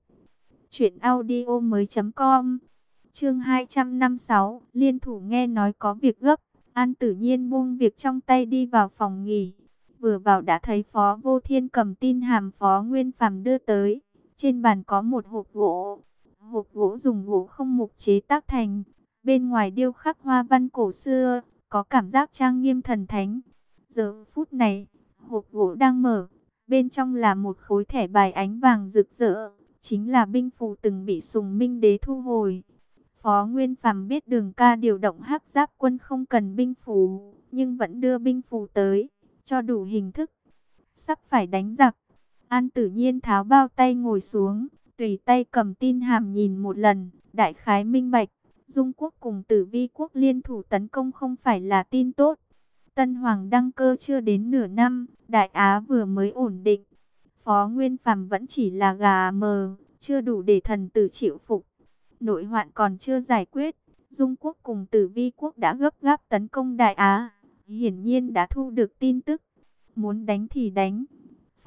truyệnaudiomoi.com. Chương 256, liên thủ nghe nói có việc gấp, An Tử Nhiên buông việc trong tay đi vào phòng nghỉ. Vừa vào đã thấy Phó Vô Thiên cầm tin hàm Phó Nguyên Phàm đưa tới. Trên bàn có một hộp gỗ. Hộp gỗ dùng gỗ không mục chế tác thành, bên ngoài điêu khắc hoa văn cổ xưa, có cảm giác trang nghiêm thần thánh. Giờ phút này, hộp gỗ đang mở, bên trong là một khối thẻ bài ánh vàng rực rỡ, chính là binh phù từng bị Sùng Minh Đế thu hồi. Phó Nguyên Phàm biết Đường Ca điều động Hắc Giáp quân không cần binh phù, nhưng vẫn đưa binh phù tới, cho đủ hình thức. Sắp phải đánh giặc, An Tử Nhiên tháo bao tay ngồi xuống, tùy tay cầm tin hàm nhìn một lần, đại khái minh bạch. Dung Quốc cùng Tử Vi quốc liên thủ tấn công không phải là tin tốt. Tân Hoàng đăng cơ chưa đến nửa năm, Đại Á vừa mới ổn định. Phó Nguyên Phàm vẫn chỉ là gà mờ, chưa đủ để thần tử chịu phục. Nội hoạn còn chưa giải quyết, Dung Quốc cùng Tử Vi quốc đã gấp gáp tấn công Đại Á. Hiển nhiên đã thu được tin tức, muốn đánh thì đánh.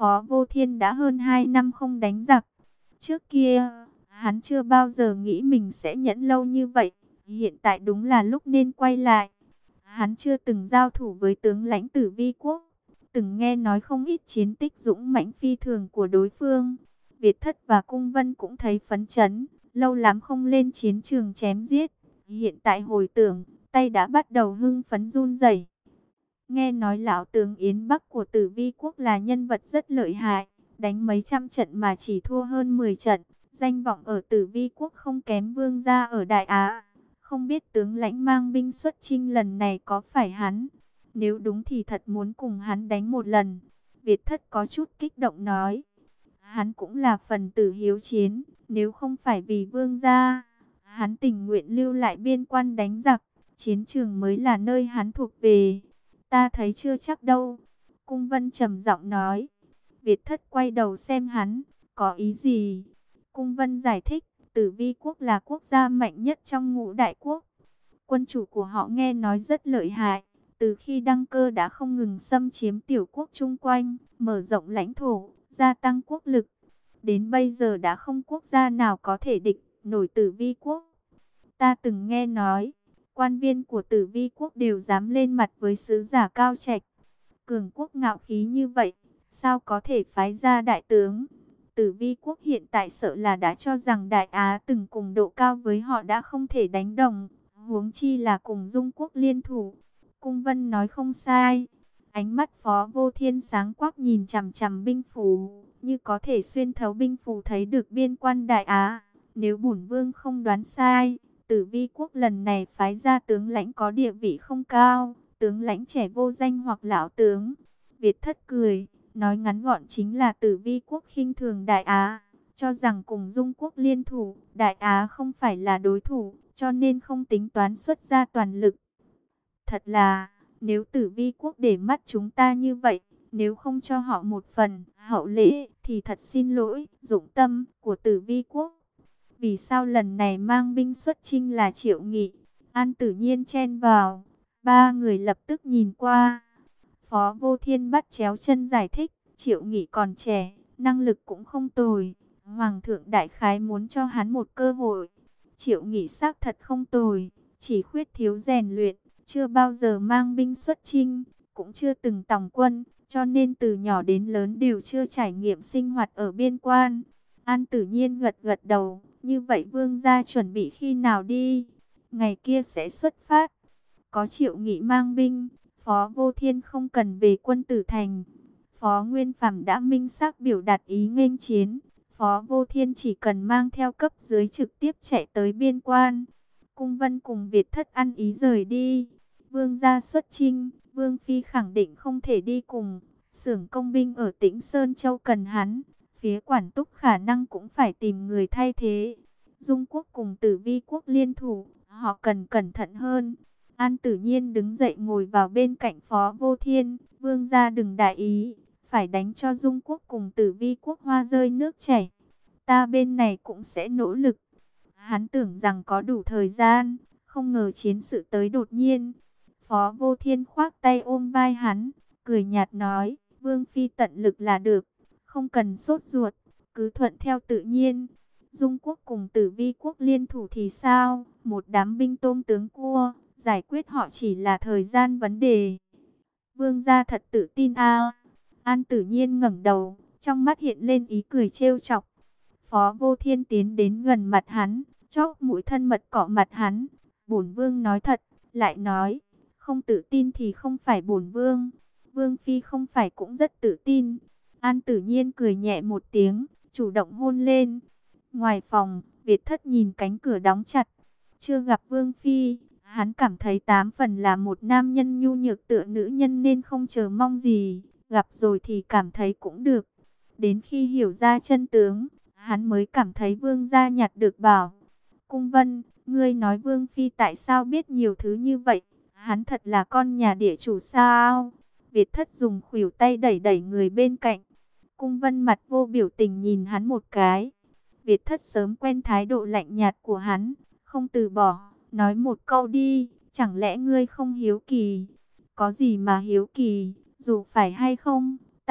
Phó Vô Thiên đã hơn 2 năm không đánh giặc. Trước kia, hắn chưa bao giờ nghĩ mình sẽ nhẫn lâu như vậy. Hiện tại đúng là lúc nên quay lại. Hắn chưa từng giao thủ với tướng lãnh Tử Vi quốc, từng nghe nói không ít chiến tích dũng mãnh phi thường của đối phương. Việt Thất và Cung Vân cũng thấy phấn chấn, lâu lắm không lên chiến trường chém giết. Hiện tại hồi tưởng, tay đã bắt đầu hưng phấn run rẩy. Nghe nói lão tướng Yến Bắc của Tử Vi quốc là nhân vật rất lợi hại, đánh mấy trăm trận mà chỉ thua hơn 10 trận, danh vọng ở Tử Vi quốc không kém vương gia ở Đại Á. Không biết tướng lãnh mang binh xuất chinh lần này có phải hắn? Nếu đúng thì thật muốn cùng hắn đánh một lần. Việt Thất có chút kích động nói. Hắn cũng là phần tử hiếu chiến, nếu không phải vì vương gia, hắn tình nguyện lưu lại biên quan đánh giặc, chiến trường mới là nơi hắn thuộc về. Ta thấy chưa chắc đâu. Cung Vân trầm giọng nói. Việt Thất quay đầu xem hắn, có ý gì? Cung Vân giải thích, Tử Vi quốc là quốc gia mạnh nhất trong ngũ đại quốc. Quân chủ của họ nghe nói rất lợi hại. Từ khi đăng cơ đã không ngừng xâm chiếm tiểu quốc chung quanh, mở rộng lãnh thổ, gia tăng quốc lực. Đến bây giờ đã không quốc gia nào có thể địch nổi Tử Vi quốc. Ta từng nghe nói, quan viên của Tử Vi quốc đều dám lên mặt với sứ giả Cao Trạch. Cường quốc ngạo khí như vậy, sao có thể phái ra đại tướng? Tử Vi quốc hiện tại sợ là đã cho rằng Đại Á từng cùng độ cao với họ đã không thể đánh đồng, huống chi là cùng Dung quốc liên thủ. Cung Vân nói không sai. Ánh mắt Phó Vô Thiên sáng quắc nhìn chằm chằm binh phủ, như có thể xuyên thấu binh phủ thấy được biên quan Đại Á. Nếu bổn vương không đoán sai, Tử Vi quốc lần này phái ra tướng lãnh có địa vị không cao, tướng lãnh trẻ vô danh hoặc lão tướng. Việt Thất cười, nói ngắn gọn chính là Tử Vi quốc khinh thường Đại Á, cho rằng cùng Dung quốc liên thủ, Đại Á không phải là đối thủ, cho nên không tính toán xuất ra toàn lực. Thật là, nếu Tử Vi quốc để mắt chúng ta như vậy, nếu không cho họ một phần hậu lễ, thì thật xin lỗi, dụng tâm của Tử Vi quốc. Vì sao lần này mang binh xuất chinh là Triệu Nghị? An Tử Nhiên chen vào. Ba người lập tức nhìn qua. Phó Vô Thiên bắt chéo chân giải thích. Triệu Nghị còn trẻ, năng lực cũng không tồi. Hoàng thượng đại khái muốn cho hắn một cơ hội. Triệu Nghị xác thật không tồi, chỉ khuyết thiếu rèn luyện, chưa bao giờ mang binh xuất chinh, cũng chưa từng tòng quân, cho nên từ nhỏ đến lớn đều chưa trải nghiệm sinh hoạt ở biên quan. An Tử Nhiên gật gật đầu. Như vậy vương gia chuẩn bị khi nào đi? Ngày kia sẽ xuất phát. Có Triệu Nghị mang binh, Phó Vô Thiên không cần về quân tử thành. Phó Nguyên Phàm đã minh xác biểu đạt ý nghênh chiến. Phó Vô Thiên chỉ cần mang theo cấp dưới trực tiếp chạy tới biên quan. Cung Vân cùng Việt Thất ăn ý rời đi. Vương gia xuất chinh, Vương Phi khẳng định không thể đi cùng. Xưởng công binh ở Tĩnh Sơn Châu cần hắn. Phía Quản Túc khả năng cũng phải tìm người thay thế. Dung quốc cùng Tử Vi quốc liên thủ, họ cần cẩn thận hơn. An Tử Nhiên đứng dậy ngồi vào bên cạnh Phó Vô Thiên. Vương gia đừng đại ý, phải đánh cho Dung quốc cùng Tử Vi quốc hoa rơi nước chảy. Ta bên này cũng sẽ nỗ lực. Hắn tưởng rằng có đủ thời gian, không ngờ chiến sự tới đột nhiên. Phó Vô Thiên khoác tay ôm vai hắn, cười nhạt nói, Vương Phi tận lực là được, không cần sốt ruột, cứ thuận theo tự nhiên. Dung quốc cùng Tử Vi quốc liên thủ thì sao? Một đám binh tôm tướng cua, giải quyết họ chỉ là thời gian vấn đề. Vương gia thật tự tin à? An Tử Nhiên ngẩng đầu, trong mắt hiện lên ý cười trêu chọc. Phó Vô Thiên tiến đến gần mặt hắn, chóp mũi thân mật cọ mặt hắn. Bổn vương nói thật, lại nói, không tự tin thì không phải bổn vương. Vương Phi không phải cũng rất tự tin. An Tử Nhiên cười nhẹ một tiếng, chủ động hôn lên. Ngoài phòng, Việt Thất nhìn cánh cửa đóng chặt. Chưa gặp Vương Phi, hắn cảm thấy 8 phần là một nam nhân nhu nhược tựa nữ nhân nên không chờ mong gì. Gặp rồi thì cảm thấy cũng được. Đến khi hiểu ra chân tướng, hắn mới cảm thấy Vương gia nhặt được bảo. Cung Vân, ngươi nói Vương Phi tại sao biết nhiều thứ như vậy? Hắn thật là con nhà địa chủ sao? Việt Thất dùng khuỷu tay đẩy đẩy người bên cạnh. Cung Vân mặt vô biểu tình nhìn hắn một cái. Việt Thất sớm quen thái độ lạnh nhạt của hắn, không từ bỏ, nói một câu đi, chẳng lẽ ngươi không hiếu kỳ? Có gì mà hiếu kỳ, dù phải hay không,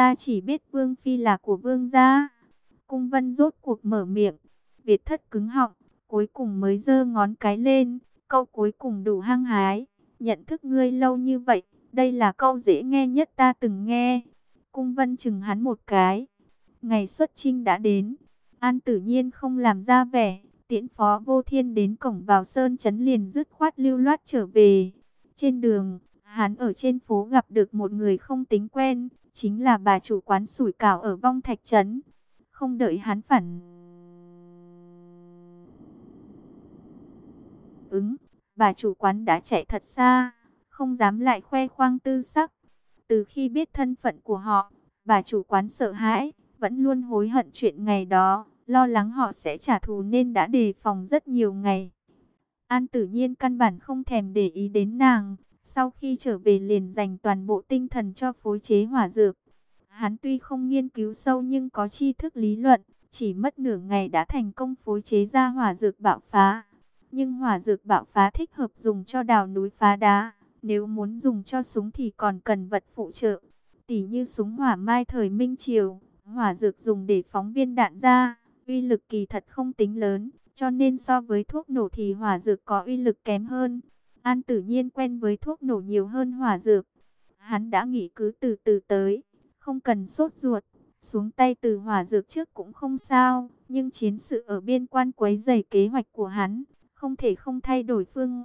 Ta chỉ biết Vương Phi là của Vương gia. Cung Vân rốt cuộc mở miệng. Việt Thất cứng họng, cuối cùng mới giơ ngón cái lên. Câu cuối cùng đủ hăng hái. Nhận thức ngươi lâu như vậy, đây là câu dễ nghe nhất ta từng nghe. Cung Vân chừng hắn một cái. Ngày xuất chinh đã đến. An Tử Nhiên không làm ra vẻ, tiễn Phó Vô Thiên đến cổng vào Sơn Trấn liền dứt khoát lưu loát trở về. Trên đường, hắn ở trên phố gặp được một người không tính quen, chính là bà chủ quán sủi cảo ở Vong Thạch Trấn. Không đợi hắn phản ứng, bà chủ quán đã chạy thật xa, không dám lại khoe khoang tư sắc. Từ khi biết thân phận của họ, bà chủ quán sợ hãi, vẫn luôn hối hận chuyện ngày đó, lo lắng họ sẽ trả thù nên đã đề phòng rất nhiều ngày. An Tử Nhiên căn bản không thèm để ý đến nàng, sau khi trở về liền dành toàn bộ tinh thần cho phối chế hỏa dược. Hắn tuy không nghiên cứu sâu nhưng có tri thức lý luận, chỉ mất nửa ngày đã thành công phối chế ra hỏa dược bạo phá. Nhưng hỏa dược bạo phá thích hợp dùng cho đào núi phá đá, nếu muốn dùng cho súng thì còn cần vật phụ trợ. Tỉ như súng hỏa mai thời Minh Triều, hỏa dược dùng để phóng viên đạn ra, uy lực kỳ thật không tính lớn, cho nên so với thuốc nổ thì hỏa dược có uy lực kém hơn. An Tử Nhiên quen với thuốc nổ nhiều hơn hỏa dược. Hắn đã nghĩ cứ từ từ tới, không cần sốt ruột, xuống tay từ hỏa dược trước cũng không sao, nhưng chiến sự ở biên quan quấy rầy kế hoạch của hắn, không thể không thay đổi phương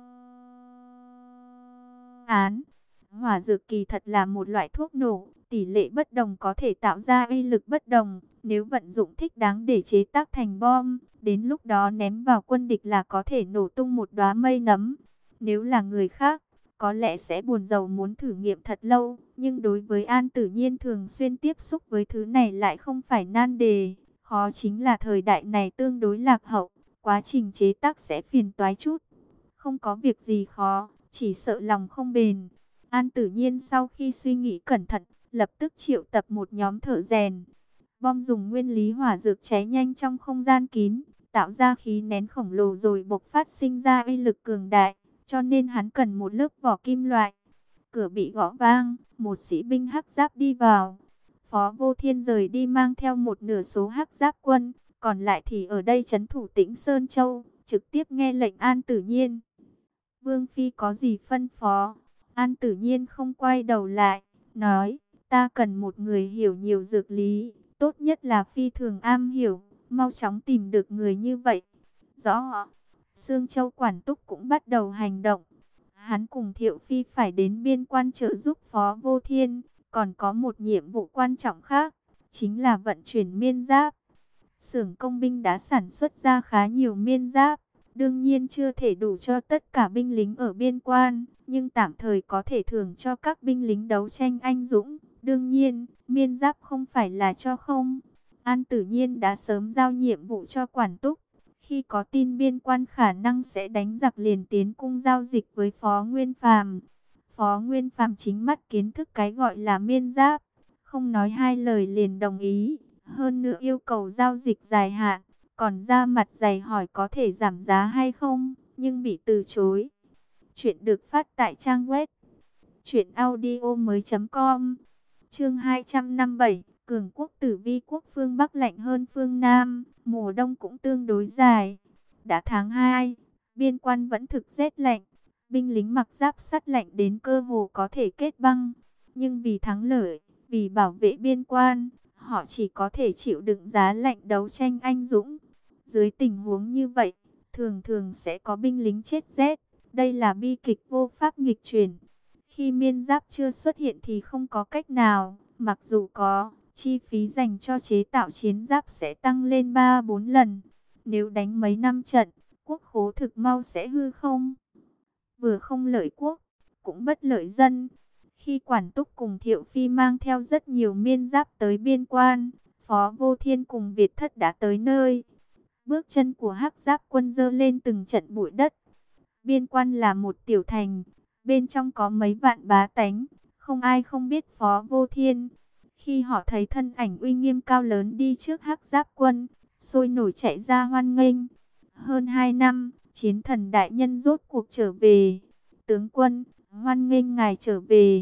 án. Hỏa dược kỳ thật là một loại thuốc nổ, tỷ lệ bất đồng có thể tạo ra uy lực bất đồng, nếu vận dụng thích đáng để chế tác thành bom, đến lúc đó ném vào quân địch là có thể nổ tung một đóa mây nấm. Nếu là người khác, có lẽ sẽ buồn rầu muốn thử nghiệm thật lâu, nhưng đối với An Tử Nhiên thường xuyên tiếp xúc với thứ này lại không phải nan đề. Khó chính là thời đại này tương đối lạc hậu, quá trình chế tác sẽ phiền toái chút. Không có việc gì khó, chỉ sợ lòng không bền. An Tử Nhiên sau khi suy nghĩ cẩn thận, lập tức triệu tập một nhóm thợ rèn. Bom dùng nguyên lý hỏa dược cháy nhanh trong không gian kín, tạo ra khí nén khổng lồ rồi bộc phát sinh ra uy lực cường đại, cho nên hắn cần một lớp vỏ kim loại. Cửa bị gõ vang, một sĩ binh hắc giáp đi vào. Phó Vô Thiên rời đi mang theo một nửa số hắc giáp quân, còn lại thì ở đây trấn thủ Tĩnh Sơn Châu, trực tiếp nghe lệnh An Tử Nhiên. Vương Phi có gì phân phó? An Tử Nhiên không quay đầu lại, nói, ta cần một người hiểu nhiều dược lý, tốt nhất là phi thường am hiểu, mau chóng tìm được người như vậy. Rõ. Sương Châu quản túc cũng bắt đầu hành động. Hắn cùng Thiệu Phi phải đến biên quan trợ giúp Phó Vô Thiên, còn có một nhiệm vụ quan trọng khác, chính là vận chuyển miên giáp. Xưởng công binh đã sản xuất ra khá nhiều miên giáp, đương nhiên chưa thể đủ cho tất cả binh lính ở biên quan, nhưng tạm thời có thể thưởng cho các binh lính đấu tranh anh dũng. Đương nhiên, miên giáp không phải là cho không. An Tử Nhiên đã sớm giao nhiệm vụ cho quản túc. Khi có tin biên quan khả năng sẽ đánh giặc liền tiến cung giao dịch với Phó Nguyên Phàm. Phó Nguyên Phàm chính mắt kiến thức cái gọi là miên giáp, không nói hai lời liền đồng ý. Hơn nữa yêu cầu giao dịch dài hạn, còn ra mặt dày hỏi có thể giảm giá hay không, nhưng bị từ chối. Chuyện được phát tại trang web truyệnaudiomoi.com. Chương 257, cường quốc tử vi quốc phương Bắc lạnh hơn phương Nam, mùa đông cũng tương đối dài. Đã tháng 2, biên quan vẫn thực rét lạnh, binh lính mặc giáp sắt lạnh đến cơ hồ có thể kết băng, nhưng vì thắng lợi, vì bảo vệ biên quan, họ chỉ có thể chịu đựng giá lạnh đấu tranh anh dũng. Dưới tình huống như vậy, thường thường sẽ có binh lính chết rét. Đây là bi kịch vô pháp nghịch chuyển. Khi miên giáp chưa xuất hiện thì không có cách nào. Mặc dù có, chi phí dành cho chế tạo chiến giáp sẽ tăng lên 3-4 lần. Nếu đánh mấy năm trận, quốc khố thực mau sẽ hư không. Vừa không lợi quốc, cũng bất lợi dân. Khi quản túc cùng Thiệu Phi mang theo rất nhiều miên giáp tới biên quan, Phó Vô Thiên cùng Việt Thất đã tới nơi. Bước chân của hắc giáp quân dơ lên từng trận bụi đất. Biên quan là một tiểu thành, bên trong có mấy vạn bá tánh, không ai không biết Phó Vô Thiên. Khi họ thấy thân ảnh uy nghiêm cao lớn đi trước hắc giáp quân, sôi nổi chạy ra hoan nghênh. Hơn 2 năm, chiến thần đại nhân rốt cuộc trở về. Tướng quân, hoan nghênh ngài trở về.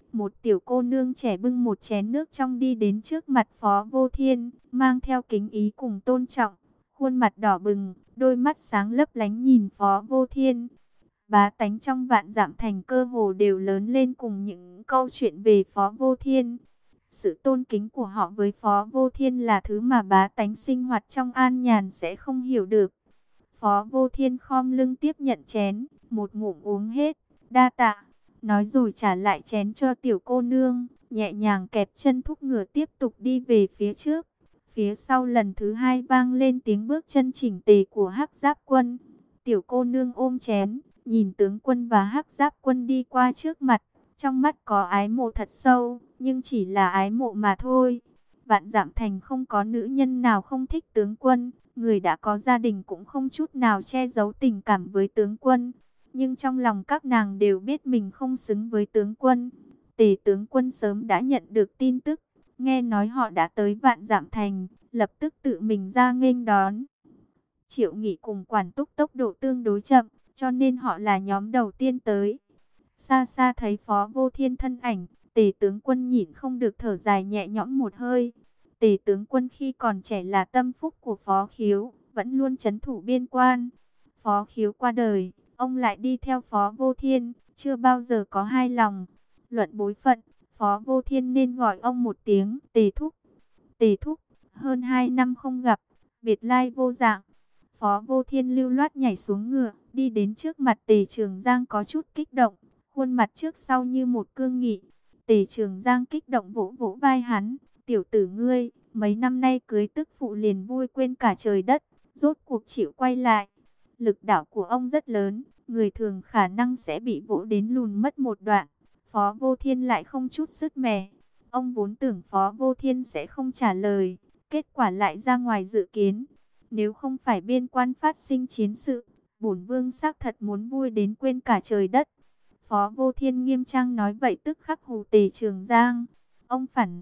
Một tiểu cô nương trẻ bưng một chén nước trong đi đến trước mặt Phó Vô Thiên, mang theo kính ý cùng tôn trọng, khuôn mặt đỏ bừng, đôi mắt sáng lấp lánh nhìn Phó Vô Thiên. Bá tánh trong Vạn Dặm Thành cơ hồ đều lớn lên cùng những câu chuyện về Phó Vô Thiên. Sự tôn kính của họ với Phó Vô Thiên là thứ mà bá tánh sinh hoạt trong an nhàn sẽ không hiểu được. Phó Vô Thiên khom lưng tiếp nhận chén, một ngụm uống hết, đa tạ, nói rồi trả lại chén cho tiểu cô nương, nhẹ nhàng kẹp chân thúc ngựa tiếp tục đi về phía trước. Phía sau lần thứ hai vang lên tiếng bước chân chỉnh tề của Hắc Giáp Quân. Tiểu cô nương ôm chén, nhìn tướng quân và Hắc Giáp Quân đi qua trước mặt, trong mắt có ái mộ thật sâu, nhưng chỉ là ái mộ mà thôi. Vạn Dặm Thành không có nữ nhân nào không thích tướng quân, người đã có gia đình cũng không chút nào che giấu tình cảm với tướng quân. Nhưng trong lòng các nàng đều biết mình không xứng với tướng quân. Tề tướng quân sớm đã nhận được tin tức, nghe nói họ đã tới Vạn Dặm Thành, lập tức tự mình ra nghênh đón. Triệu Nghị cùng Quản Túc tốc độ tương đối chậm, cho nên họ là nhóm đầu tiên tới. Xa xa thấy Phó Vô Thiên thân ảnh, Tề tướng quân nhịn không được thở dài nhẹ nhõm một hơi. Tề tướng quân khi còn trẻ là tâm phúc của Phó Khiếu, vẫn luôn trấn thủ biên quan. Phó Khiếu qua đời, ông lại đi theo Phó Vô Thiên, chưa bao giờ có hai lòng. Luận bối phận, Phó Vô Thiên nên gọi ông một tiếng Tề Thúc. Tề Thúc, hơn 2 năm không gặp, biệt lai vô dạng. Phó Vô Thiên lưu loát nhảy xuống ngựa, đi đến trước mặt Tề Trường Giang có chút kích động, khuôn mặt trước sau như một cương nghị. Tề Trường Giang kích động vỗ vỗ vai hắn, tiểu tử ngươi, mấy năm nay cưới tức phụ liền vui quên cả trời đất, rốt cuộc chịu quay lại. Lực đạo của ông rất lớn, người thường khả năng sẽ bị vỗ đến lùn mất một đoạn. Phó Vô Thiên lại không chút sứt mẻ. Ông vốn tưởng Phó Vô Thiên sẽ không trả lời, kết quả lại ra ngoài dự kiến. Nếu không phải biên quan phát sinh chiến sự, bổn vương xác thật muốn vui đến quên cả trời đất. Phó Vô Thiên nghiêm trang nói vậy tức khắc hù Tề Trường Giang. Ông phản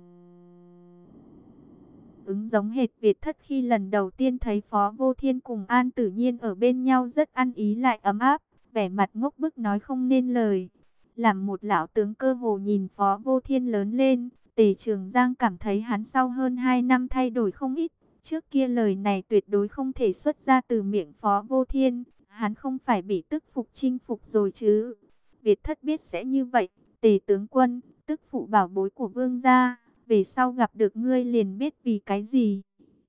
ứng giống hệt Việt Thất khi lần đầu tiên thấy Phó Vô Thiên cùng An Tử Nhiên ở bên nhau rất ăn ý lại ấm áp, vẻ mặt ngốc bức nói không nên lời. Làm một lão tướng cơ hồ nhìn Phó Vô Thiên lớn lên, Tề Trường Giang cảm thấy hắn sau hơn 2 năm thay đổi không ít. Trước kia lời này tuyệt đối không thể xuất ra từ miệng Phó Vô Thiên, hắn không phải bị tức phục chinh phục rồi chứ. Việt Thất biết sẽ như vậy, Tề tướng quân, tức phụ bảo bối của vương gia, về sau gặp được ngươi liền biết vì cái gì.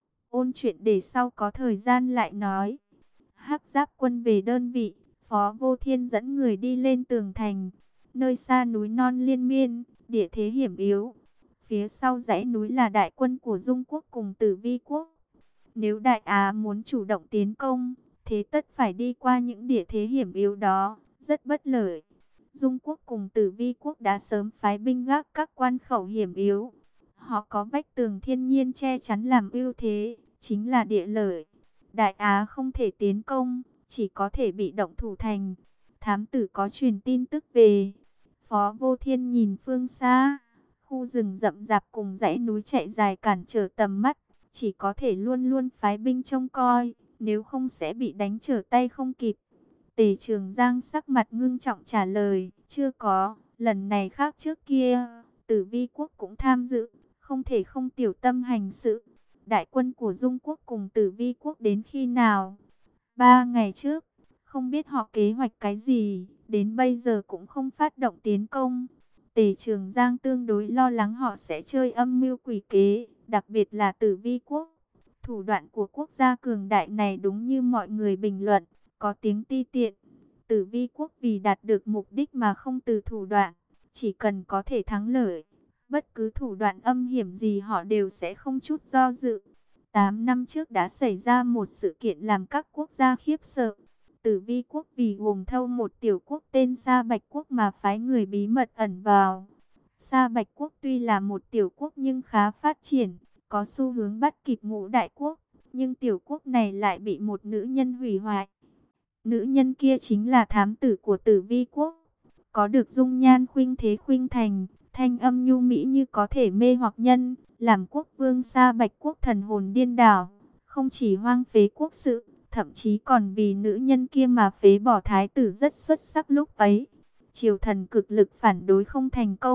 Ôn chuyện để sau có thời gian lại nói. Hắc Giáp Quân về đơn vị, Phó Vô Thiên dẫn người đi lên tường thành. Nơi xa núi non liên miên, địa thế hiểm yếu. Phía sau dãy núi là đại quân của Dung Quốc cùng Tử Vi Quốc. Nếu Đại Á muốn chủ động tiến công, thế tất phải đi qua những địa thế hiểm yếu đó, rất bất lợi. Dung Quốc cùng Tử Vi Quốc đã sớm phái binh gác các quan khẩu hiểm yếu. Họ có vách tường thiên nhiên che chắn làm ưu thế, chính là địa lợi. Đại Á không thể tiến công, chỉ có thể bị động thủ thành. Thám tử có truyền tin tức về. Phó Vô Thiên nhìn phương xa, khu rừng rậm rạp cùng dãy núi chạy dài cản trở tầm mắt, chỉ có thể luôn luôn phái binh trông coi, nếu không sẽ bị đánh trở tay không kịp. Tề Trường Giang sắc mặt ngưng trọng trả lời, chưa có, lần này khác trước kia, Tử Vi Quốc cũng tham dự, không thể không tiểu tâm hành sự. Đại quân của Dung Quốc cùng Tử Vi Quốc đến khi nào? 3 ngày trước, không biết họ kế hoạch cái gì, đến bây giờ cũng không phát động tiến công. Tề Trường Giang tương đối lo lắng họ sẽ chơi âm mưu quỷ kế, đặc biệt là Tử Vi Quốc. Thủ đoạn của quốc gia cường đại này đúng như mọi người bình luận, có tiếng ti tiện. Tử Vi Quốc vì đạt được mục đích mà không từ thủ đoạn, chỉ cần có thể thắng lợi, bất cứ thủ đoạn âm hiểm gì họ đều sẽ không chút do dự. 8 năm trước đã xảy ra một sự kiện làm các quốc gia khiếp sợ. Tử Vi Quốc vì gồm thâu một tiểu quốc tên Sa Bạch Quốc mà phái người bí mật ẩn vào. Sa Bạch Quốc tuy là một tiểu quốc nhưng khá phát triển, có xu hướng bắt kịp Ngũ Đại Quốc, nhưng tiểu quốc này lại bị một nữ nhân hủy hoại. Nữ nhân kia chính là thám tử của Tử Vi Quốc, có được dung nhan khuynh thế khuynh thành, thanh âm nhu mỹ như có thể mê hoặc nhân, làm quốc vương Sa Bạch Quốc thần hồn điên đảo, không chỉ hoang phế quốc sự, thậm chí còn vì nữ nhân kia mà phế bỏ thái tử rất xuất sắc lúc ấy. Triều thần cực lực phản đối không thành công,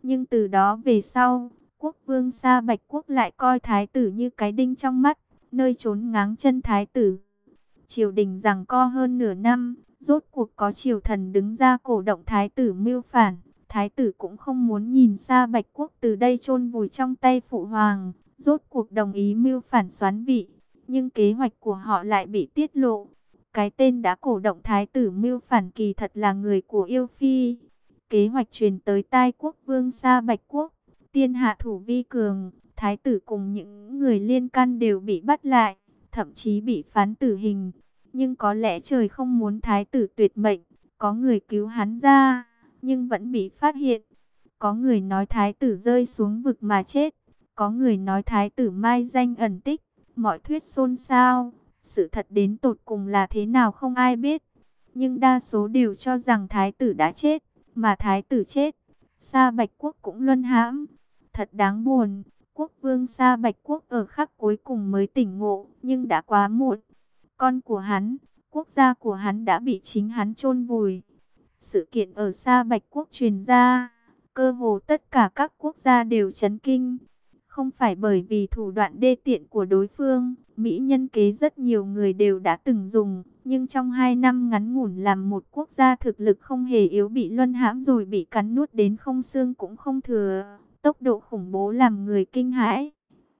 Nhưng từ đó về sau, quốc vương Sa Bạch Quốc lại coi thái tử như cái đinh trong mắt, nơi trốn ngáng chân thái tử. Triều đình giằng co hơn nửa năm, rốt cuộc có triều thần đứng ra cổ động thái tử mưu phản. Thái tử cũng không muốn nhìn Sa Bạch Quốc từ đây chôn vùi trong tay phụ hoàng, rốt cuộc đồng ý mưu phản soán vị. Nhưng kế hoạch của họ lại bị tiết lộ. Cái tên đã cổ động thái tử mưu phản kỳ thật là người của yêu phi. Kế hoạch truyền tới tai quốc vương Sa Bạch Quốc, tiên hạ thủ vi cường, thái tử cùng những người liên can đều bị bắt lại, thậm chí bị phán tử hình. Nhưng có lẽ trời không muốn thái tử tuyệt mệnh, có người cứu hắn ra, nhưng vẫn bị phát hiện. Có người nói thái tử rơi xuống vực mà chết, có người nói thái tử mai danh ẩn tích, mọi thuyết xôn xao. Sự thật đến tột cùng là thế nào không ai biết, nhưng đa số đều cho rằng thái tử đã chết, mà thái tử chết, Sa Bạch Quốc cũng luân hãm. Thật đáng buồn, quốc vương Sa Bạch Quốc ở khắc cuối cùng mới tỉnh ngộ, nhưng đã quá muộn. Con của hắn, quốc gia của hắn đã bị chính hắn chôn vùi. Sự kiện ở Sa Bạch Quốc truyền ra, cơ hồ tất cả các quốc gia đều chấn kinh. Không phải bởi vì thủ đoạn đê tiện của đối phương, Mỹ nhân kế rất nhiều người đều đã từng dùng, nhưng trong 2 năm ngắn ngủn làm một quốc gia thực lực không hề yếu bị luân hãm rồi bị cắn nuốt đến không xương cũng không thừa, tốc độ khủng bố làm người kinh hãi.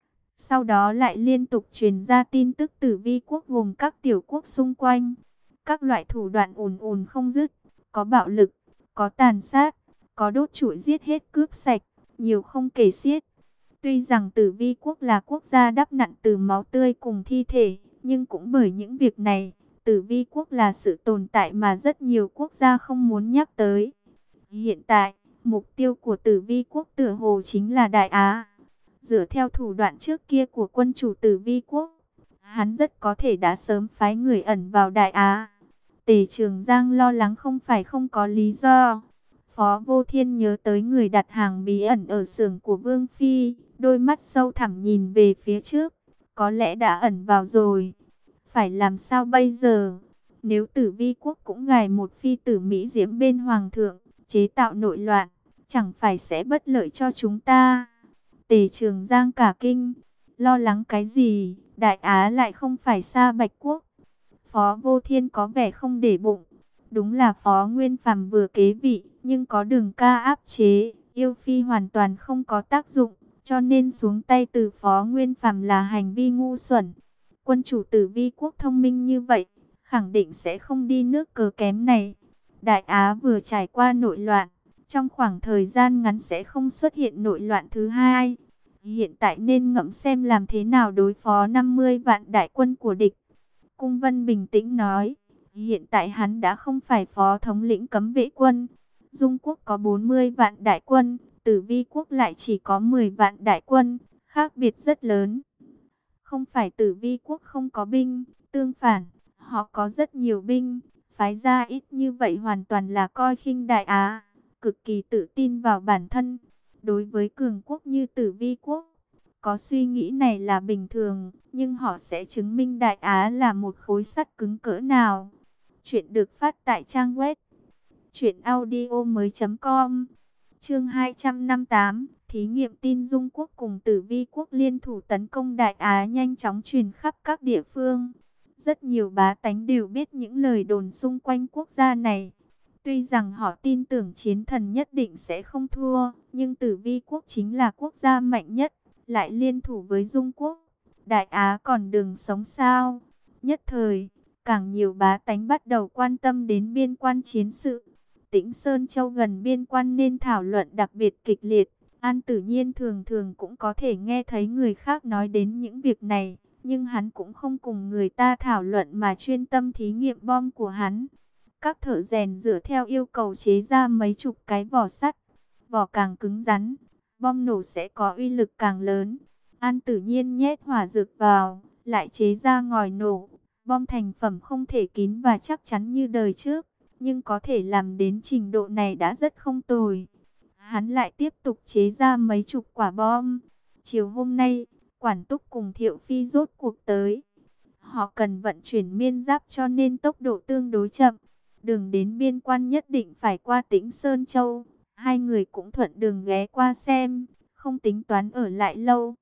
Sau đó lại liên tục truyền ra tin tức Tử Vi quốc gồm các tiểu quốc xung quanh, các loại thủ đoạn ùn ùn không dứt, có bạo lực, có tàn sát, có đốt trụi giết hết cướp sạch, nhiều không kể xiết. Tuy rằng Tử Vi quốc là quốc gia đắp nặn từ máu tươi cùng thi thể, nhưng cũng bởi những việc này, Tử Vi quốc là sự tồn tại mà rất nhiều quốc gia không muốn nhắc tới. Hiện tại, mục tiêu của Tử Vi quốc tựa hồ chính là Đại Á. Dựa theo thủ đoạn trước kia của quân chủ Tử Vi quốc, hắn rất có thể đã sớm phái người ẩn vào Đại Á. Tề Trường Giang lo lắng không phải không có lý do. Phó Vô Thiên nhớ tới người đặt hàng bí ẩn ở xưởng của Vương Phi, đôi mắt sâu thẳm nhìn về phía trước, có lẽ đã ẩn vào rồi. Phải làm sao bây giờ? Nếu Tử Vi quốc cũng gài một phi tử Mỹ diễm bên hoàng thượng, chế tạo nội loạn, chẳng phải sẽ bất lợi cho chúng ta? Tề Trường Giang cả kinh, lo lắng cái gì? Đại Á lại không phải Sa Bạch Quốc. Phó Vô Thiên có vẻ không để bụng. Đúng là Phó Nguyên Phàm vừa kế vị, nhưng có Đường Ca áp chế, yêu phi hoàn toàn không có tác dụng, cho nên xuống tay từ Phó Nguyên Phàm là hành vi ngu xuẩn. Quân chủ Tử Vi quốc thông minh như vậy, khẳng định sẽ không đi nước cờ kém này. Đại Á vừa trải qua nội loạn, trong khoảng thời gian ngắn sẽ không xuất hiện nội loạn thứ hai. Hiện tại nên ngẫm xem làm thế nào đối phó 50 vạn đại quân của địch. Cung Vân bình tĩnh nói, hiện tại hắn đã không phải phó thống lĩnh cấm vệ quân. Dung quốc có 40 vạn đại quân, Tử Vi quốc lại chỉ có 10 vạn đại quân, khác biệt rất lớn. Không phải Tử Vi quốc không có binh, tương phản, họ có rất nhiều binh, phái ra ít như vậy hoàn toàn là coi khinh Đại Á, cực kỳ tự tin vào bản thân. Đối với cường quốc như Tử Vi quốc, có suy nghĩ này là bình thường, nhưng họ sẽ chứng minh Đại Á là một khối sắt cứng cỡ nào. Chuyện được phát tại trang web truyệnaudiomoi.com. Chương 258, thí nghiệm tin Dung quốc cùng Tử Vi quốc liên thủ tấn công Đại Á nhanh chóng truyền khắp các địa phương. Rất nhiều bá tánh đều biết những lời đồn xung quanh quốc gia này. Tuy rằng họ tin tưởng chiến thần nhất định sẽ không thua, nhưng Tử Vi quốc chính là quốc gia mạnh nhất, lại liên thủ với Dung quốc. Đại Á còn đường sống sao? Nhất thời, càng nhiều bá tánh bắt đầu quan tâm đến biên quan chiến sự. Tĩnh Sơn Châu gần biên quan nên thảo luận đặc biệt kịch liệt. An Tử Nhiên thường thường cũng có thể nghe thấy người khác nói đến những việc này, nhưng hắn cũng không cùng người ta thảo luận mà chuyên tâm thí nghiệm bom của hắn. Các thợ rèn dựa theo yêu cầu chế ra mấy chục cái vỏ sắt, vỏ càng cứng rắn, bom nổ sẽ có uy lực càng lớn. An Tử Nhiên nhét hỏa dược vào, lại chế ra ngòi nổ, bom thành phẩm không thể kín và chắc chắn như đời trước, nhưng có thể làm đến trình độ này đã rất không tồi. Hắn lại tiếp tục chế ra mấy chục quả bom. Chiều hôm nay, Quản Túc cùng Thiệu Phi rốt cuộc tới. Họ cần vận chuyển miên giáp cho nên tốc độ tương đối chậm. Đường đến biên quan nhất định phải qua Tĩnh Sơn Châu. Hai người cũng thuận đường ghé qua xem, không tính toán ở lại lâu.